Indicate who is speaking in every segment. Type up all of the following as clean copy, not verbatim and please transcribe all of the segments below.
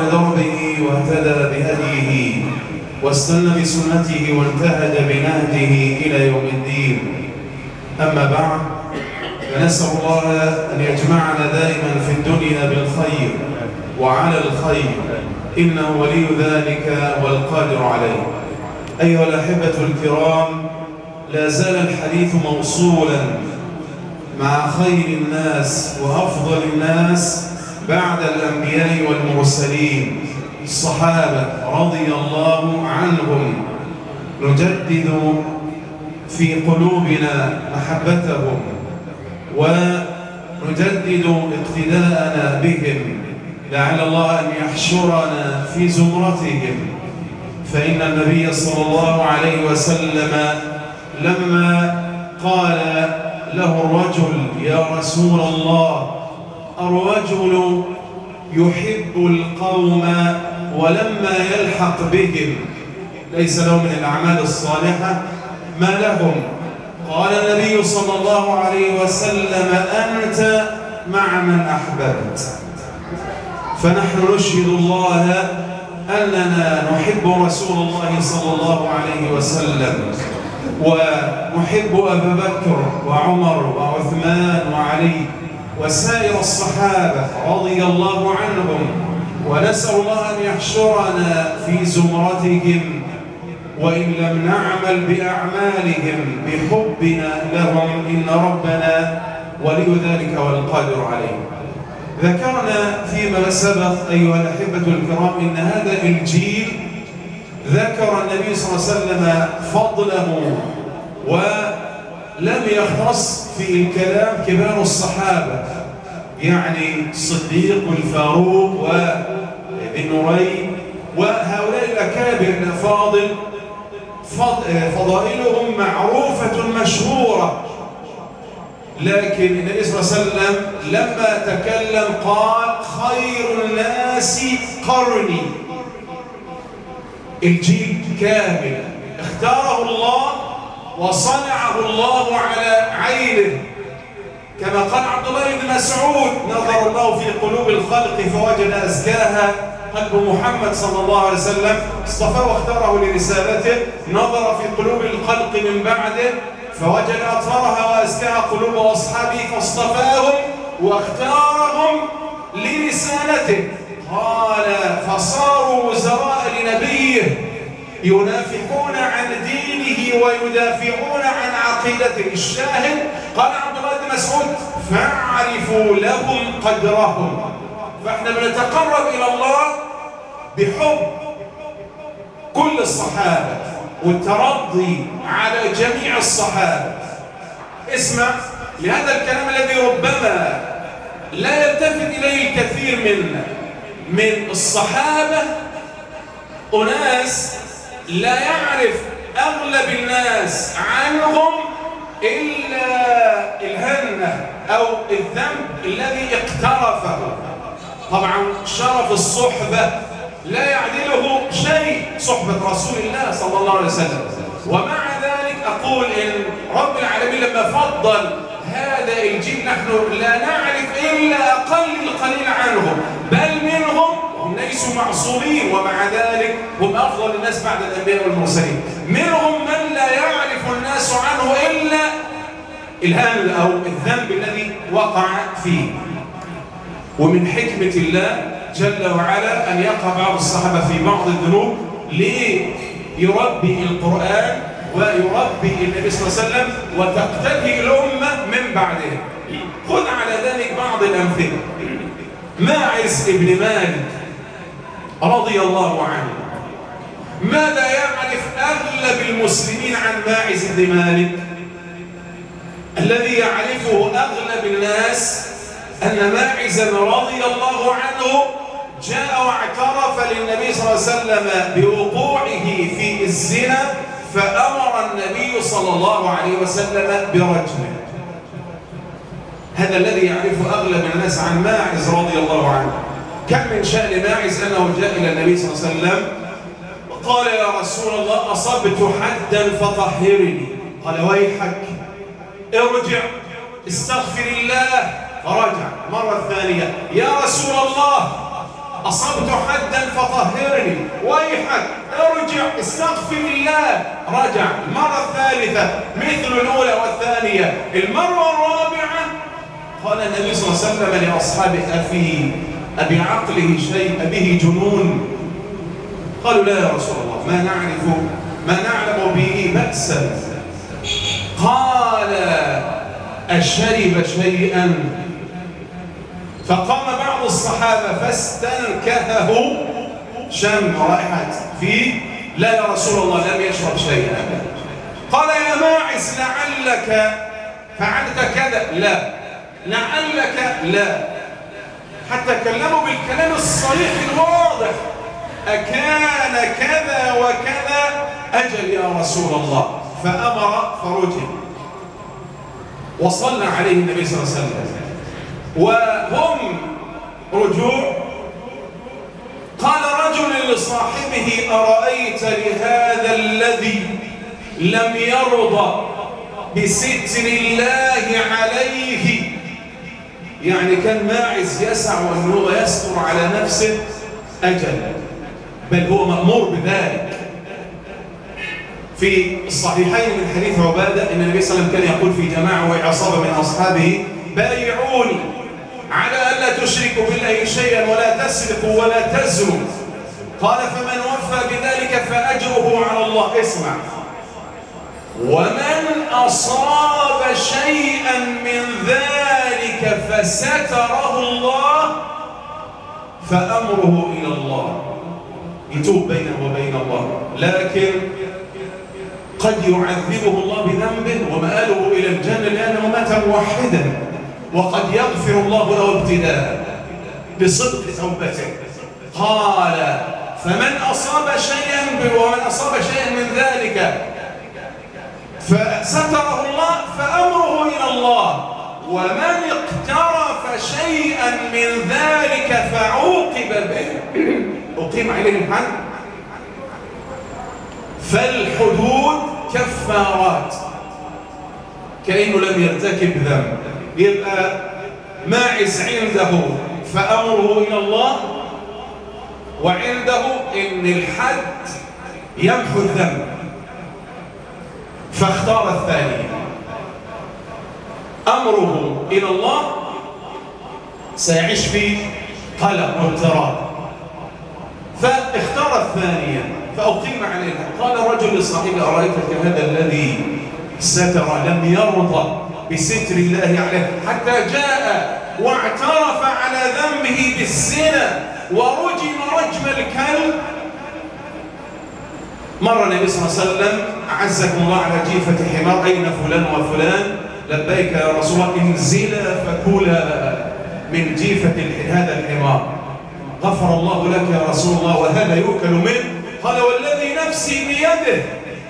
Speaker 1: على دربه واهتدى بهديه واستنى بسنته وانتهج بنهجه إلى يوم الدين. أما بعد، فنسأل الله أن يجمعنا دائما في الدنيا بالخير وعلى الخير، إنه ولي ذلك والقادر عليه. أيها الأحبة الكرام، لا زال الحديث موصولا مع خير الناس وأفضل الناس بعد الأنبياء والمرسلين، الصحابة رضي الله عنهم. نجدد في قلوبنا محبتهم ونجدد اقتداءنا بهم، لعل الله أن يحشرنا في زمرتهم. فإن النبي صلى الله عليه وسلم لما قال له الرجل: يا رسول الله، الرجل يحب القوم ولما يلحق بهم ليس له من الأعمال الصالحة ما لهم. قال النبي صلى الله عليه وسلم: أنت مع من أحببت. فنحن نشهد الله أننا نحب رسول الله صلى الله عليه وسلم، ونحب أبا بكر وعمر وعثمان وعلي وسائر الصحابة رضي الله عنهم، ونسأل الله أن يحشرنا في زمرتهم، وإن لم نعمل بأعمالهم بحبنا لهم إن ربنا ولي ذلك والقادر عليه. ذكرنا فيما سبق أيها الأحبة الكرام إن هذا الجيل ذكر النبي صلى الله عليه وسلم فضله، ولم يختص في الكلام كبار الصحابة، يعني الصديق والفاروق وابن نورين وهؤلاء الأكابر الأفاضل فضائلهم معروفة مشهورة. لكن النبي صلى الله عليه وسلم لما تكلم قال: خير الناس قرني. الجيل كامل اختاره الله وصنعه الله على عينه، كما قال عبد الله بن مسعود: نظر الله في قلوب الخلق فوجد أزكاها قلب محمد صلى الله عليه وسلم، اصطفاه واختاره لرسالته. نظر في قلوب الخلق من بعده فوجد أطهرها وأزكاها قلوب أصحابه فاصطفاهم واختارهم لرسالته. قال: فصاروا وزراء لنبيه ينافحون عن دينه ويدافعون عن عقيدته. الشاهد قال عبد الله بن مسعود: فاعرفوا لهم قدرهم. فاحنا بنتقرب إلى الله بحب كل الصحابة والترضي على جميع الصحابة. اسمع لهذا الكلام الذي ربما لا يلتفت إليه الكثير من الصحابة. أناس لا يعرف أغلب الناس عنهم إلا الهنة أو الذنب الذي اقترفه. طبعا شرف الصحبة لا يعدله شيء، صحبة رسول الله صلى الله عليه وسلم. ومع ذلك أقول إن رب العالمين لما فضل هذا الجيل نحن لا نعرف إلا أقل القليل عنهم، بل منهم هم ليسوا معصومين، ومع ذلك هم أفضل الناس بعد الأنبياء والمرسلين. منهم من لا يعرف الناس عنه إلا الهان أو الذنب الذي وقع فيه. ومن حكمة الله جل وعلا أن يقع بعض الصحابة في بعض الذنوب ليربي القرآن ويربي النبي صلى الله عليه وسلم وتقتدي الأمة من بعده. خذ على ذلك بعض الأمثلة. ماعز بن مالك رضي الله عنه، ماذا يعرف أغلب المسلمين عن ماعز بن مالك؟ الذي يعرفه أغلب الناس أن ماعزا رضي الله عنه جاء واعترف للنبي صلى الله عليه وسلم بوقوعه في الزنا، فأمر النبي صلى الله عليه وسلم برجمه. هذا الذي يعرفه أغلب الناس عن ماعز رضي الله عنه. كم من شأن ماعز أنه جاء إلى النبي صلى الله عليه وسلم وقال: يا رسول الله، أصبت حدا فطهرني. قال: ويحك، ارجع استغفر الله. فرجع مرة ثانية: يا رسول الله، أصبت حدا فطهرني، ويحك ارجع استغفر الله. رجع المرة الثالثة مثل الأولى والثانية. المرة الرابعة قال النبي صلى الله عليه وسلم لأصحابه: أبي عقله شيء؟ أبيه جنون؟ قالوا: لا يا رسول الله، ما نعلم به بأسا. قال: أشرب شيئا؟ فقام بعض الصحابة فاستنكهه، شم رائحة فيه: لا يا رسول الله، لم يشرب شيئا. قال: يا ماعز لعلك فعلت كذا؟ لا. لعلك؟ لا. حتى كلموا بالكلام الصريح الواضح: أكان كذا وكذا؟ أجل يا رسول الله. فأمر فرجع وصلى عليه النبي صلى الله عليه وسلم وهم رجوع. قال رجل لصاحبه: أرأيت لهذا الذي لم يرضى بستر الله عليه؟ يعني كان ماعز يسع أن هو يستر على نفسه، أجل، بل هو مأمور بذلك. في الصحيحين من حديث عبادة إن النبي صلى الله عليه وسلم كان يقول في جماعة وعصابة من أصحابه: بايعوني على ألا تشركوا بالله شيئا ولا تسرقوا ولا تزنوا. قال: فمن وفى بذلك فأجره على الله. اسمع: ومن أصاب شيئا من ذلك فستره الله فأمره إلى الله، يتوب بينه وبين الله، لكن قد يعذبه الله بذنبه ومآله إلى الجنة لأنه مات موحدا، وقد يغفر الله له ابتداء بصدق توبته. قال: فمن أصاب شيئا من ذلك فستره الله فأمره إلى الله، ومن اقترف شيئا من ذلك فعوقب به أقيم عليه الحد فالحدود كفارات، كأنه لم يرتكب ذنب. يبقى ماعز عنده فأمره إلى الله، وعنده إن الحد يمحو الذنب، فاختار الثاني. أمره إلى الله سيعيش في قلق واضطراب، فاختار الثانية فأقيم عليها. قال رجل لصاحبه: أرأيت هذا الذي ستر لم يرضى بستر الله عليه حتى جاء واعترف على ذنبه بالزنا ورجم رجم الكلب؟ مر النبي صلى الله عليه وسلم: أعزكم الله على جيفة حمار، أين فلان وفلان؟ لبيك يا رسول الله، انزلا فكولا من جيفة هذا الحمار، غفر الله لك يا رسول الله، وهذا يؤكل منه. قال: والذي نفسي بيده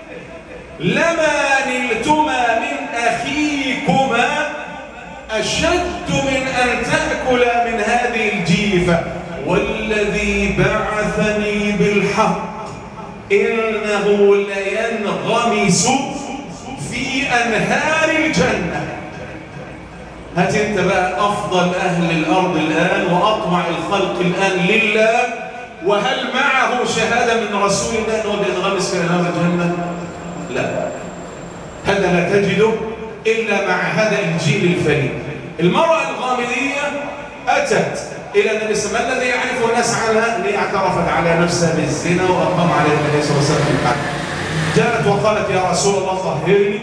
Speaker 1: لما نلتما من أخيكما أشد من أن تأكل من هذه الجيفة، والذي بعثني بالحق إنه لينغمس في أنهار الجنة. هات انت بقى أفضل أهل الأرض الآن وأطمع الخلق الآن لله، وهل معه شهادة من رسول الله أنه ينغمس في أنهار الجنة؟ لا، هذا لا تجده إلا مع هذا الجيل الفريد. المرأة الغامدية أتت إلى النبي صلى الله عليه وسلم، الذي يعرف الناس عنها، اعترفت على نفسها بالزنا وأقام عليها النبي صلى الله عليه وسلم الحد. جاءت وقالت: يا رسول الله طهرني،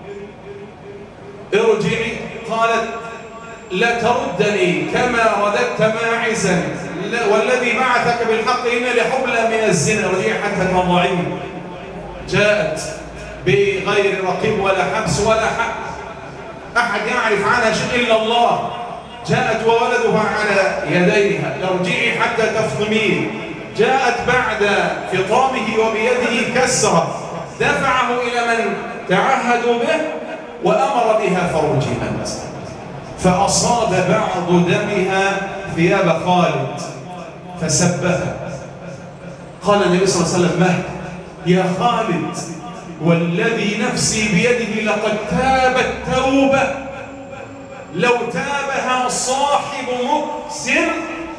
Speaker 1: ارجعي. قالت: لا تردني كما رددت ماعزا، والذي بعثك بالحق إن لحبلى من الزنا، ارجعي حتى تضعيني. جاءت بغير رقيب ولا حبس ولا أحد يعرف عنها شيء إلا الله. جاءت وولدها على يديها: ارجعي حتى تفطمين. جاءت بعد فطامه وبيده كسرة، دفعه إلى من تعهدوا به وأمر بها فرجمت، فأصاب بعض دمها ثياب خالد فسبها. قال النبي صلى الله عليه وسلم: مهد يا خالد، والذي نفسي بيده لقد تابت توبة لو تابها صاحب محسن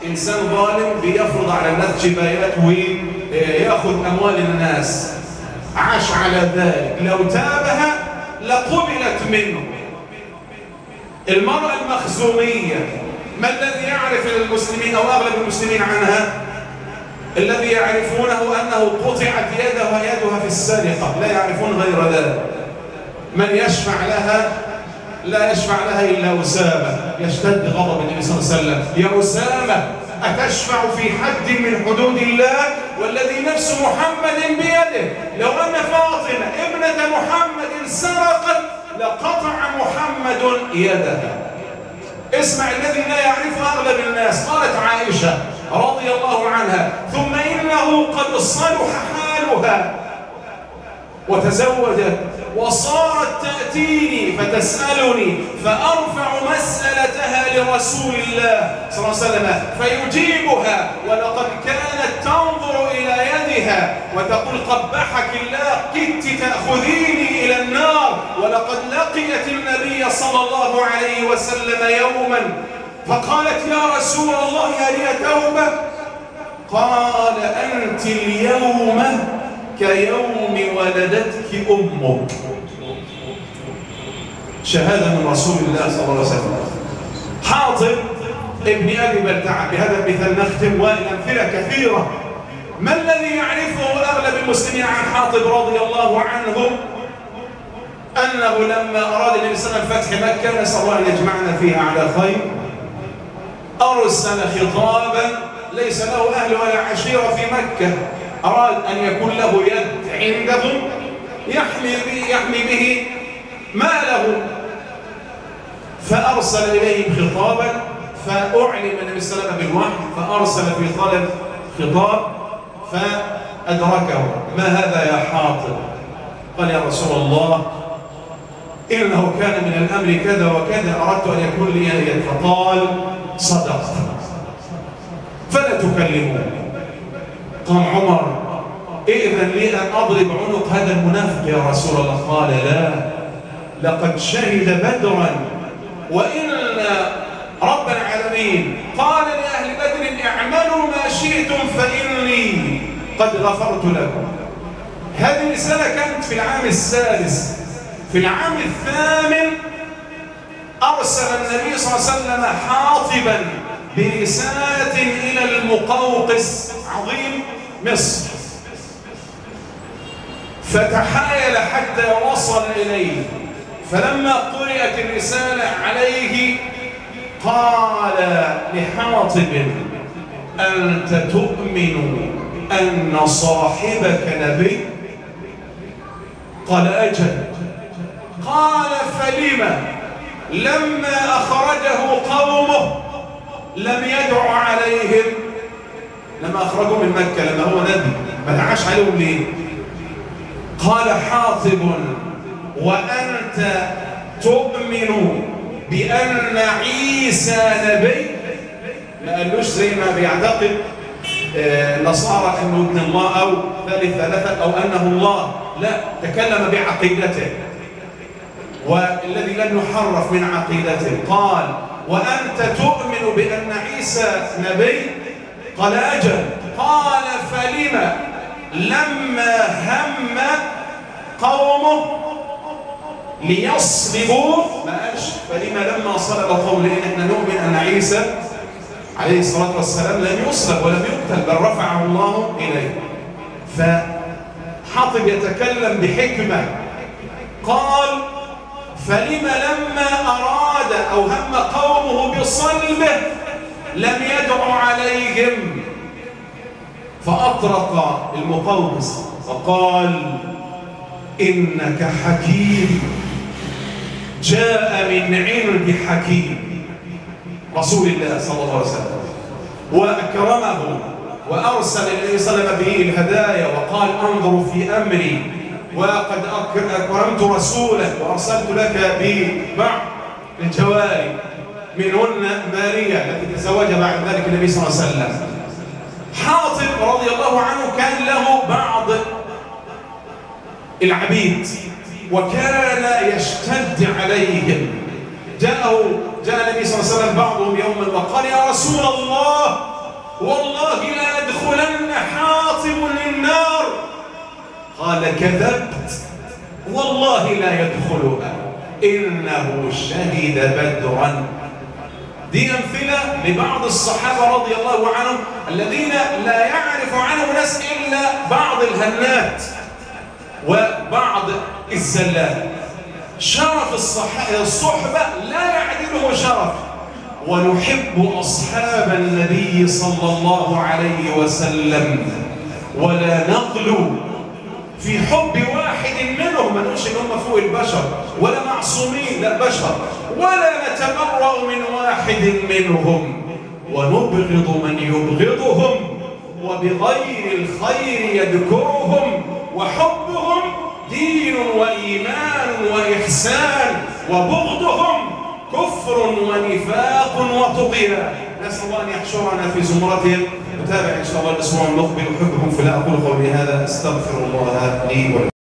Speaker 1: إنسان ظالم بيفرض على الناس جبايات ويأخذ أموال الناس، عاش على ذلك، لو تابها لقبلت منه. المرأة المخزومية، ما الذي يعرف المسلمين أو أغلب المسلمين عنها؟ الذي يعرفونه أنه قطعت يدها في السرقة، لا يعرفون غير ذلك. من يشفع لها؟ لا يشفع لها إلا أسامة. يشتد غضب النبي صلى الله عليه وسلم: يا أسامة، أتشفع في حد من حدود الله والذي نفس محمد بيده؟ لو أن فاطمة ابنة محمد سرقت لقطع محمد يدها. اسمع الذي لا يعرفه أغلب الناس. قالت عائشة رضي الله عنها: ثم إنه قد صلح حالها وتزوجت وصارت تأتيني فتسألني فأرفع مسألتها لرسول الله صلى الله عليه وسلم فيجيبها، ولقد كانت تنظر إلى يدها وتقول: قبحك الله، كدت تأخذيني إلى النار. ولقد لقيت النبي صلى الله عليه وسلم يوما فقالت: يا رسول الله هل لي توبة؟ قال: أنت اليوم كيوم ولدتك أمك. شهادة من رسول الله صلى الله عليه وسلم. حاطب ابن أبي بلتعة، بهذا المثال نختم، والأمثلة كثيرة. ما الذي يعرفه أغلب المسلمين عن حاطب رضي الله عنه؟ أنه لما أراد النبي صلى الله عليه وسلم فتح مكة، نسأل الله أن يجمعنا فيها على خير، أرسل خطابا ليس له أهل ولا عشيرة في مكة، أراد أن يكون له يد عندهم يحمي به ماله، فأرسل إليهم خطابا، فأعلم النبي صلى الله عليه وسلم بالوحي، فأرسل في طلب خطاب فأدركه: ما هذا يا حاطب؟ قال: يا رسول الله، إنه كان من الأمر كذا وكذا، أردت أن يكون لي يد. فقال: صدق، فلا تكلمه. قام عمر: إذن لي أن أضرب عنق هذا المنافق يا رسول الله؟ قال: لا، لقد شهد بدرا، وإن رب العالمين قال لأهل بدر: اعملوا ما شئتم فإني قد غفرت لكم. هذه الرسالة كانت في العام السادس. في العام الثامن أرسل النبي صلى الله عليه وسلم حاطبا برسالة إلى المقوقس عظيم مصر، فتحايل حتى وصل إليه. فلما قرأت الرسالة عليه قال لحاطب: أنت تؤمن أن صاحبك نبي؟ قال: أجل. قال: فلما لما أخرجه قومه لم يدع عليهم؟ لما أخرجوا من مكة، لما هو نبي، ما دعاش عليهم ليه؟ قال حاطب: وأنت تؤمن بأن عيسى نبي؟ ما قالوش زي ما بيعتقد النصارى أنه ابن الله أو ثالث ثلاثة أو أنه الله، لا، تكلم بعقيدته والذي لم يحرف من عقيدته. قال: وأنت تؤمن بأن عيسى نبي؟ قال: أجل. قال: فلما لما هم قومه ليصلبوه، ما قالش فلما لما صلب قوم، لأن احنا نؤمن أن عيسى عليه الصلاة والسلام لم يصلب ولم يقتل، بل رفعه الله إليه. فحاطب يتكلم بحكمة. قال: فلما لما أراد أو هم قومه بصلبه لم يدع عليهم؟ فأطرق المقوقس وقال: إنك حكيم، جاء من عند حكيم رسول الله صلى الله عليه وسلم، وأكرمه وأرسل النبي صلى الله عليه وسلم به الهدايا، وقال: انظروا في أمري وقد أكرمت رسولا وأرسلت لك ببعض الجواري، منهن ماريا التي تزوجها بعد ذلك النبي صلى الله عليه وسلم. حاطب رضي الله عنه كان له بعض العبيد وكان يشتد عليهم. جاء النبي صلى الله عليه وسلم بعضهم يوما وقال: يا رسول الله، والله لا يدخلن حاطب النار. قال كذبت، والله لا يدخلها إنه شهد بدرا. دي أمثلة لبعض الصحابة رضي الله عنهم الذين لا يعرف عنهم ناس إلا بعض الهنات وبعض الزلات. شرف الصحبة لا يعدله شرف، ونحب أصحاب النبي صلى الله عليه وسلم ولا نغلو في حب واحد منهم. ما نقولش ان هم فوق البشر ولا معصومين، لا بشر، ولا نتبرأ من واحد منهم، ونبغض من يبغضهم، وبغير الخير يذكرهم، وحبهم دين وإيمان وإحسان، وبغضهم كفر ونفاق وطغيان. نسأل الله أن يحشرنا في زمرتهم. نتابع إن شاء الله الأسبوع المقبل. أحبكم في الله. أقول قولي هذا، أستغفر الله لي ولكم.